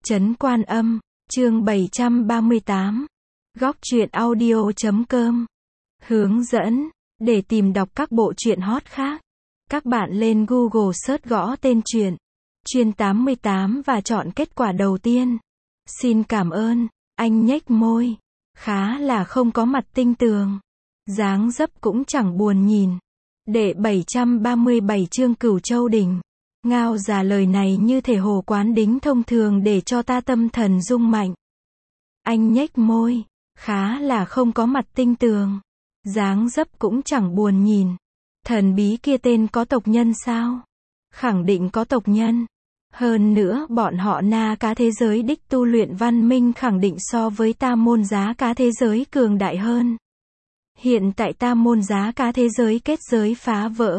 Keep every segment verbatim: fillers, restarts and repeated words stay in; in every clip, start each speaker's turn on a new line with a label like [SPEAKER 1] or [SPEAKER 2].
[SPEAKER 1] Trấn Quan Âm, chương bảy trăm ba mươi tám. Góc truyện audio chấm com. Hướng dẫn, để tìm đọc các bộ truyện hot khác, các bạn lên Google search gõ tên truyện, Truyện tám mươi tám và chọn kết quả đầu tiên. Xin cảm ơn, anh nhếch môi, khá là không có mặt tinh tường. Dáng dấp cũng chẳng buồn nhìn. Đệ bảy trăm ba mươi bảy chương Cửu Châu Đỉnh. Ngao già lời này như thể hồ quán đính thông thường để cho ta tâm thần rung mạnh. Anh nhếch môi, khá là không có mặt tinh tường. Dáng dấp cũng chẳng buồn nhìn. Thần bí kia tên có tộc nhân sao? Khẳng định có tộc nhân. Hơn nữa bọn họ na cá thế giới đích tu luyện văn minh khẳng định so với ta môn giá cá thế giới cường đại hơn. Hiện tại ta môn giá cá thế giới kết giới phá vỡ.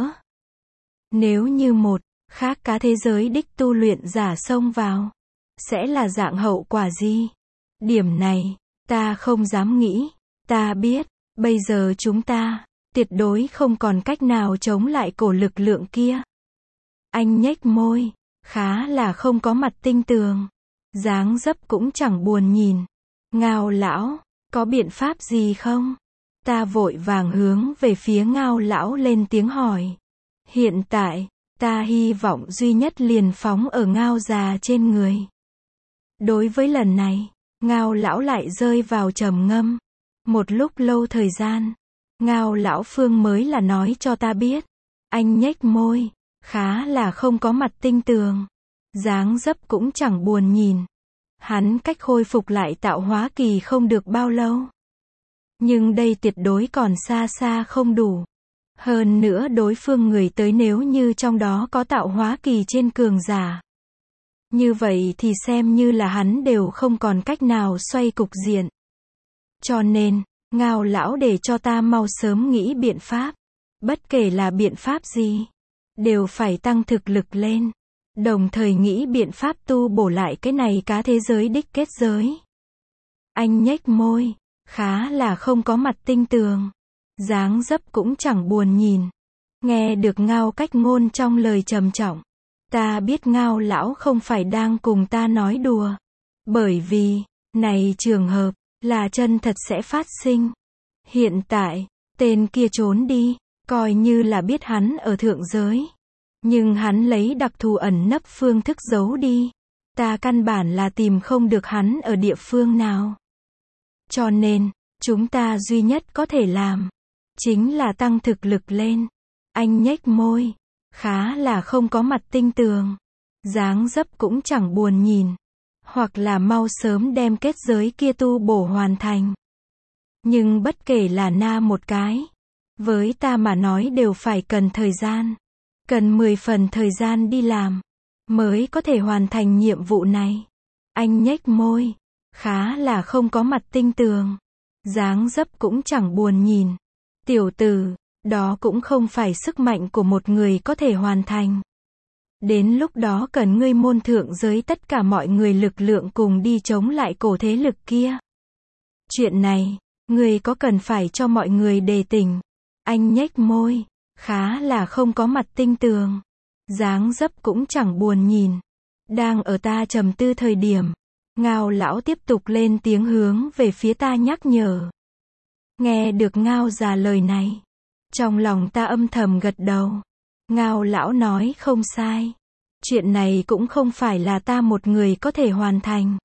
[SPEAKER 1] Nếu như một khác cá thế giới đích tu luyện giả xông vào, sẽ là dạng hậu quả gì? Điểm này, ta không dám nghĩ. Ta biết, bây giờ chúng ta, tuyệt đối không còn cách nào chống lại cổ lực lượng kia. Anh nhếch môi, khá là không có mặt tinh tường. Dáng dấp cũng chẳng buồn nhìn. Ngao lão, có biện pháp gì không? Ta vội vàng hướng về phía Ngao lão lên tiếng hỏi. Hiện tại, ta hy vọng duy nhất liền phóng ở Ngao già trên người. Đối với lần này, Ngao lão lại rơi vào trầm ngâm. Một lúc lâu thời gian, Ngao lão Phương mới là nói cho ta biết. Anh nhếch môi, khá là không có mặt tinh tường. Dáng dấp cũng chẳng buồn nhìn. Hắn cách khôi phục lại tạo hóa kỳ không được bao lâu. Nhưng đây tuyệt đối còn xa xa không đủ. Hơn nữa đối phương người tới nếu như trong đó có tạo hóa kỳ trên cường giả. Như vậy thì xem như là hắn đều không còn cách nào xoay cục diện. Cho nên, Ngao lão để cho ta mau sớm nghĩ biện pháp. Bất kể là biện pháp gì, đều phải tăng thực lực lên. Đồng thời nghĩ biện pháp tu bổ lại cái này cá thế giới đích kết giới. Anh nhếch môi, khá là không có mặt tinh tường. Dáng dấp cũng chẳng buồn nhìn. Nghe được Ngao cách ngôn trong lời trầm trọng. Ta biết Ngao lão không phải đang cùng ta nói đùa. Bởi vì, này trường hợp, là chân thật sẽ phát sinh. Hiện tại, tên kia trốn đi, coi như là biết hắn ở thượng giới. Nhưng hắn lấy đặc thù ẩn nấp phương thức giấu đi. Ta căn bản là tìm không được hắn ở địa phương nào. Cho nên, chúng ta duy nhất có thể làm, chính là tăng thực lực lên. Anh nhếch môi, khá là không có mặt tinh tường. Dáng dấp cũng chẳng buồn nhìn. Hoặc là mau sớm đem kết giới kia tu bổ hoàn thành. Nhưng bất kể là na một cái, với ta mà nói đều phải cần thời gian. Cần mười phần thời gian đi làm, mới có thể hoàn thành nhiệm vụ này. Anh nhếch môi, khá là không có mặt tinh tường. Dáng dấp cũng chẳng buồn nhìn. Tiểu tử, đó cũng không phải sức mạnh của một người có thể hoàn thành. Đến lúc đó cần ngươi môn thượng giới tất cả mọi người lực lượng cùng đi chống lại cổ thế lực kia. Chuyện này, ngươi có cần phải cho mọi người đề tỉnh. Anh nhếch môi, khá là không có mặt tinh tường. Dáng dấp cũng chẳng buồn nhìn. Đang ở ta trầm tư thời điểm, Ngao lão tiếp tục lên tiếng hướng về phía ta nhắc nhở. Nghe được Ngao già lời này, trong lòng ta âm thầm gật đầu. Ngao lão nói không sai. Chuyện này cũng không phải là ta một người có thể hoàn thành.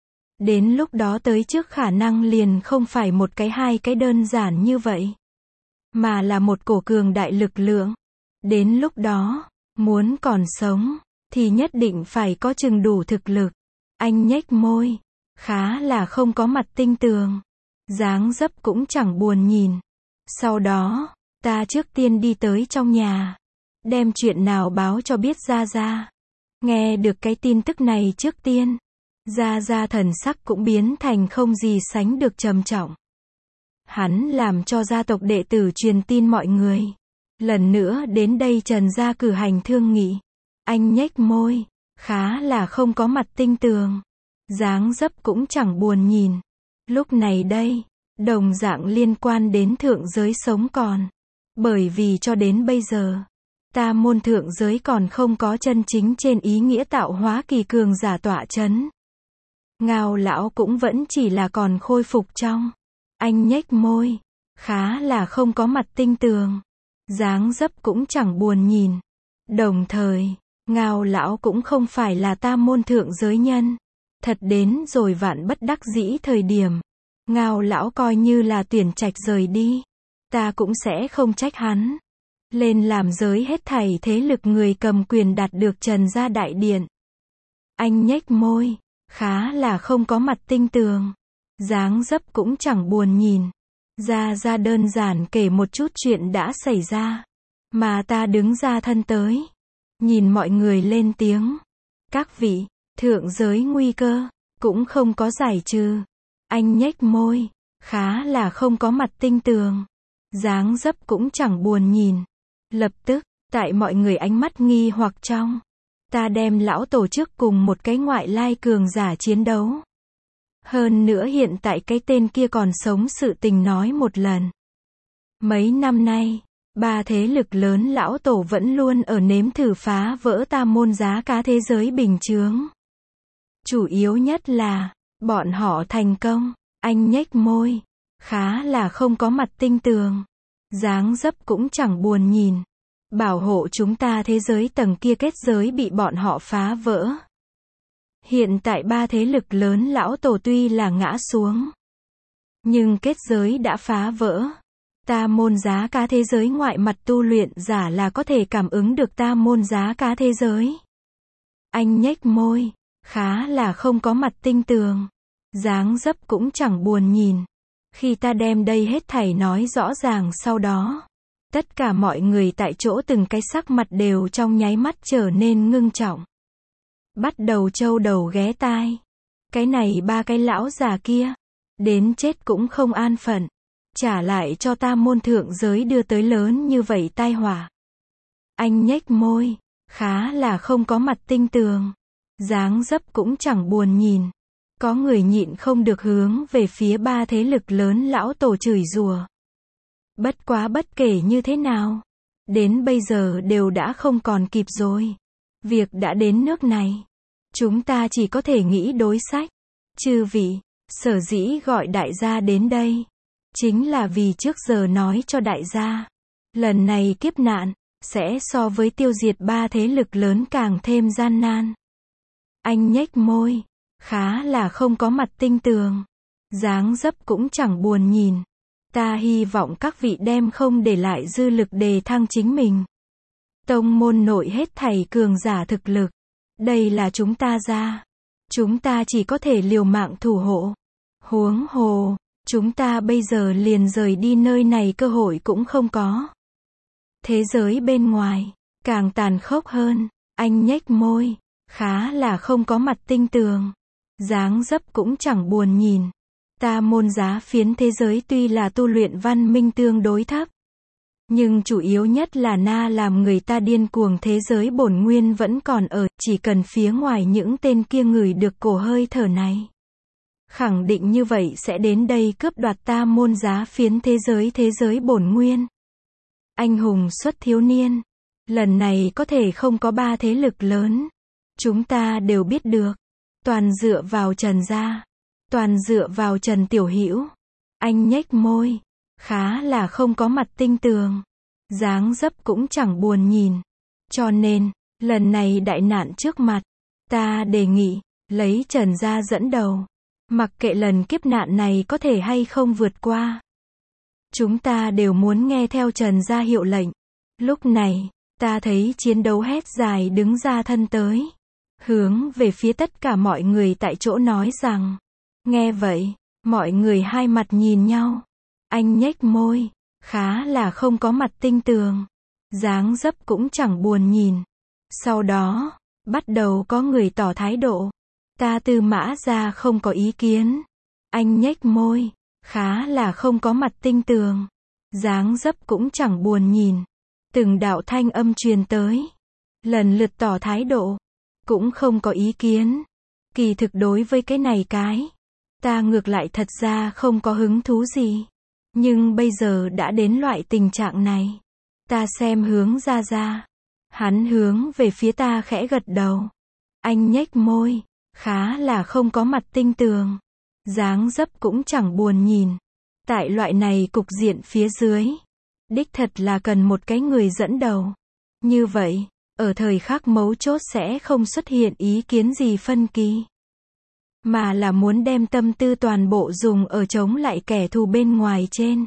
[SPEAKER 1] Đến lúc đó tới trước khả năng liền không phải một cái hai cái đơn giản như vậy. Mà là một cổ cường đại lực lượng. Đến lúc đó, muốn còn sống, thì nhất định phải có chừng đủ thực lực. Anh nhếch môi, khá là không có mặt tinh tường. Dáng dấp cũng chẳng buồn nhìn. Sau đó, ta trước tiên đi tới trong nhà. Đem chuyện nào báo cho biết Gia Gia. Nghe được cái tin tức này trước tiên. Gia Gia thần sắc cũng biến thành không gì sánh được trầm trọng. Hắn làm cho gia tộc đệ tử truyền tin mọi người. Lần nữa đến đây Trần gia cử hành thương nghị. Anh nhếch môi, khá là không có mặt tinh tường. Dáng dấp cũng chẳng buồn nhìn. Lúc này đây, đồng dạng liên quan đến thượng giới sống còn. Bởi vì cho đến bây giờ, ta môn thượng giới còn không có chân chính trên ý nghĩa tạo hóa kỳ cường giả tọa chấn. Ngao lão cũng vẫn chỉ là còn khôi phục trong. Anh nhếch môi. Khá là không có mặt tinh tường. Dáng dấp cũng chẳng buồn nhìn. Đồng thời, Ngao lão cũng không phải là tam môn thượng giới nhân. Thật đến rồi vạn bất đắc dĩ thời điểm. Ngao lão coi như là tuyển trạch rời đi. Ta cũng sẽ không trách hắn. Lên làm giới hết thảy thế lực người cầm quyền đạt được Trần gia đại điện. Anh nhếch môi. Khá là không có mặt tinh tường. Dáng dấp cũng chẳng buồn nhìn. Ra ra đơn giản kể một chút chuyện đã xảy ra. Mà ta đứng ra thân tới. Nhìn mọi người lên tiếng. Các vị, thượng giới nguy cơ, cũng không có giải trừ. Anh nhếch môi. Khá là không có mặt tinh tường. Dáng dấp cũng chẳng buồn nhìn. Lập tức, tại mọi người ánh mắt nghi hoặc trong. Ta đem lão tổ chức cùng một cái ngoại lai cường giả chiến đấu. Hơn nữa hiện tại cái tên kia còn sống sự tình nói một lần. Mấy năm nay, ba thế lực lớn lão tổ vẫn luôn ở nếm thử phá vỡ tam môn giá cá thế giới bình chướng. Chủ yếu nhất là, bọn họ thành công. Anh nhếch môi. Khá là không có mặt tinh tường. Dáng dấp cũng chẳng buồn nhìn. Bảo hộ chúng ta thế giới tầng kia kết giới bị bọn họ phá vỡ. Hiện tại ba thế lực lớn lão tổ tuy là ngã xuống. Nhưng kết giới đã phá vỡ. Ta môn giá cá thế giới ngoại mặt tu luyện giả là có thể cảm ứng được ta môn giá cá thế giới. Anh nhếch môi. Khá là không có mặt tinh tường. Dáng dấp cũng chẳng buồn nhìn. Khi ta đem đây hết thảy nói rõ ràng sau đó. Tất cả mọi người tại chỗ từng cái sắc mặt đều trong nháy mắt trở nên ngưng trọng. Bắt đầu trâu đầu ghé tai. Cái này ba cái lão già kia. Đến chết cũng không an phận. Trả lại cho ta môn thượng giới đưa tới lớn như vậy tai họa. Anh nhếch môi. Khá là không có mặt tinh tường. Dáng dấp cũng chẳng buồn nhìn. Có người nhịn không được hướng về phía ba thế lực lớn lão tổ chửi rủa. Bất quá bất kể như thế nào. Đến bây giờ đều đã không còn kịp rồi. Việc đã đến nước này. Chúng ta chỉ có thể nghĩ đối sách. Chư vị, sở dĩ gọi đại gia đến đây. Chính là vì trước giờ nói cho đại gia. Lần này kiếp nạn, sẽ so với tiêu diệt ba thế lực lớn càng thêm gian nan. Anh nhếch môi. Khá là không có mặt tinh tường. Dáng dấp cũng chẳng buồn nhìn. Ta hy vọng các vị đem không để lại dư lực đề thăng chính mình. Tông môn nội hết thảy cường giả thực lực. Đây là chúng ta ra. Chúng ta chỉ có thể liều mạng thủ hộ. Huống hồ, chúng ta bây giờ liền rời đi nơi này cơ hội cũng không có. Thế giới bên ngoài, càng tàn khốc hơn. Anh nhếch môi. Khá là không có mặt tinh tường. Dáng dấp cũng chẳng buồn nhìn. Ta môn giá phiến thế giới tuy là tu luyện văn minh tương đối thấp. Nhưng chủ yếu nhất là na làm người ta điên cuồng thế giới bổn nguyên vẫn còn ở, chỉ cần phía ngoài những tên kia ngửi được cổ hơi thở này. Khẳng định như vậy sẽ đến đây cướp đoạt ta môn giá phiến thế giới thế giới bổn nguyên. Anh hùng xuất thiếu niên. Lần này có thể không có ba thế lực lớn. Chúng ta đều biết được. Toàn dựa vào Trần gia. Toàn dựa vào Trần Tiểu Hữu. Anh nhếch môi. Khá là không có mặt tinh tường. Dáng dấp cũng chẳng buồn nhìn. Cho nên, lần này đại nạn trước mặt. Ta đề nghị, lấy Trần gia dẫn đầu. Mặc kệ lần kiếp nạn này có thể hay không vượt qua. Chúng ta đều muốn nghe theo Trần gia hiệu lệnh. Lúc này, ta thấy chiến đấu hét dài đứng ra thân tới. Hướng về phía tất cả mọi người tại chỗ nói rằng. Nghe vậy, mọi người hai mặt nhìn nhau. Anh nhếch môi. Khá là không có mặt tinh tường. Dáng dấp cũng chẳng buồn nhìn. Sau đó, bắt đầu có người tỏ thái độ. Ta Tư Mã gia không có ý kiến. Anh nhếch môi. Khá là không có mặt tinh tường. Dáng dấp cũng chẳng buồn nhìn. Từng đạo thanh âm truyền tới. Lần lượt tỏ thái độ. Cũng không có ý kiến. Kỳ thực đối với cái này cái. Ta ngược lại thật ra không có hứng thú gì. Nhưng bây giờ đã đến loại tình trạng này. Ta xem hướng ra ra. Hắn hướng về phía ta khẽ gật đầu. Anh nhếch môi. khá là không có mặt tinh tường. Dáng dấp cũng chẳng buồn nhìn. Tại loại này cục diện phía dưới, đích thật là cần một cái người dẫn đầu. Như vậy, ở thời khắc mấu chốt sẽ không xuất hiện ý kiến gì phân kỳ, mà là muốn đem tâm tư toàn bộ dùng ở chống lại kẻ thù bên ngoài trên.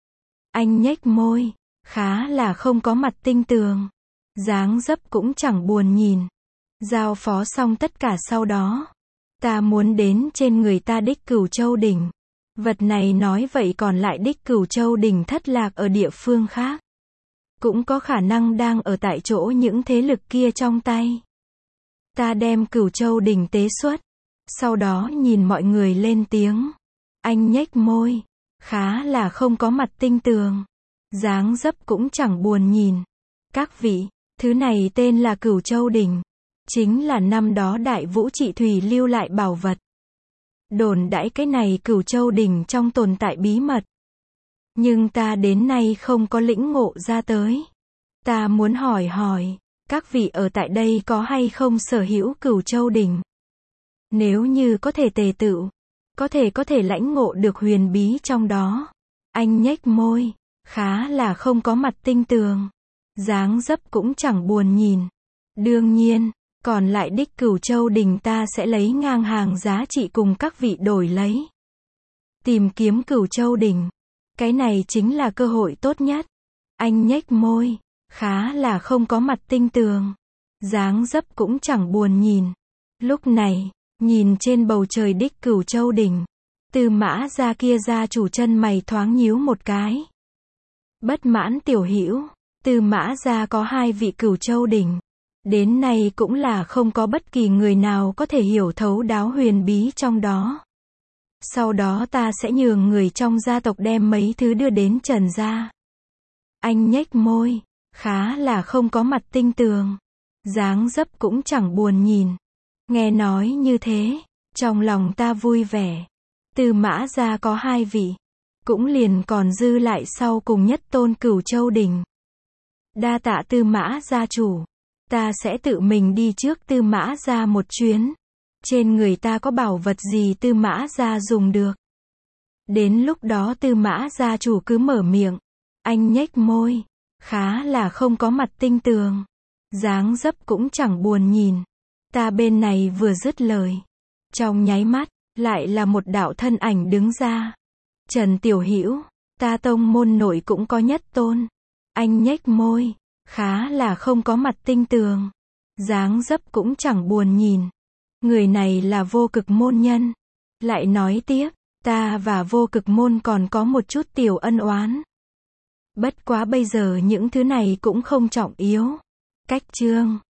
[SPEAKER 1] Anh nhếch môi, khá là không có mặt tinh tường. Dáng dấp cũng chẳng buồn nhìn. Giao phó xong tất cả sau đó, ta muốn đến trên người ta đích Cửu Châu đỉnh. Vật này nói vậy còn lại đích Cửu Châu đỉnh thất lạc ở địa phương khác, cũng có khả năng đang ở tại chỗ những thế lực kia trong tay. Ta đem Cửu Châu đỉnh tế xuất, sau đó nhìn mọi người lên tiếng. Anh nhếch môi, khá là không có mặt tinh tường. Dáng dấp cũng chẳng buồn nhìn. Các vị, thứ này tên là Cửu Châu đỉnh, chính là năm đó Đại Vũ Trị Thủy lưu lại bảo vật. Đồn đãi cái này Cửu Châu đỉnh trong tồn tại bí mật, nhưng ta đến nay không có lĩnh ngộ ra tới. Ta muốn hỏi hỏi, các vị ở tại đây có hay không sở hữu Cửu Châu đỉnh? Nếu như có thể tề tựu, có thể có thể lãnh ngộ được huyền bí trong đó. Anh nhếch môi, khá là không có mặt tinh tường. Dáng dấp cũng chẳng buồn nhìn. Đương nhiên, còn lại đích Cửu Châu đỉnh ta sẽ lấy ngang hàng giá trị cùng các vị đổi lấy. Tìm kiếm Cửu Châu đỉnh, cái này chính là cơ hội tốt nhất. Anh nhếch môi, khá là không có mặt tinh tường. Dáng dấp cũng chẳng buồn nhìn. Lúc này, nhìn trên bầu trời đích Cửu Châu đỉnh, Tư Mã gia kia gia chủ chân mày thoáng nhíu một cái. Bất mãn tiểu hữu, Tư Mã gia có hai vị Cửu Châu đỉnh, đến nay cũng là không có bất kỳ người nào có thể hiểu thấu đáo huyền bí trong đó. Sau đó ta sẽ nhường người trong gia tộc đem mấy thứ đưa đến Trần gia. Anh nhếch môi, khá là không có mặt tinh tường. Dáng dấp cũng chẳng buồn nhìn. Nghe nói như thế, trong lòng ta vui vẻ. Tư Mã gia có hai vị, cũng liền còn dư lại sau cùng nhất tôn Cửu Châu đỉnh. Đa tạ Tư Mã gia chủ, ta sẽ tự mình đi trước Tư Mã gia một chuyến. Trên người ta có bảo vật gì Tư Mã gia dùng được? Đến lúc đó Tư Mã gia chủ cứ mở miệng. Anh nhếch môi, khá là không có mặt tinh tường. Dáng dấp cũng chẳng buồn nhìn. Ta bên này vừa dứt lời, trong nháy mắt, lại là một đạo thân ảnh đứng ra. Trần tiểu hữu, ta tông môn nội cũng có nhất tôn. Anh nhếch môi, khá là không có mặt tinh tường. Dáng dấp cũng chẳng buồn nhìn. Người này là Vô Cực môn nhân. Lại nói tiếp, ta và Vô Cực môn còn có một chút tiểu ân oán. Bất quá bây giờ những thứ này cũng không trọng yếu. Cách chương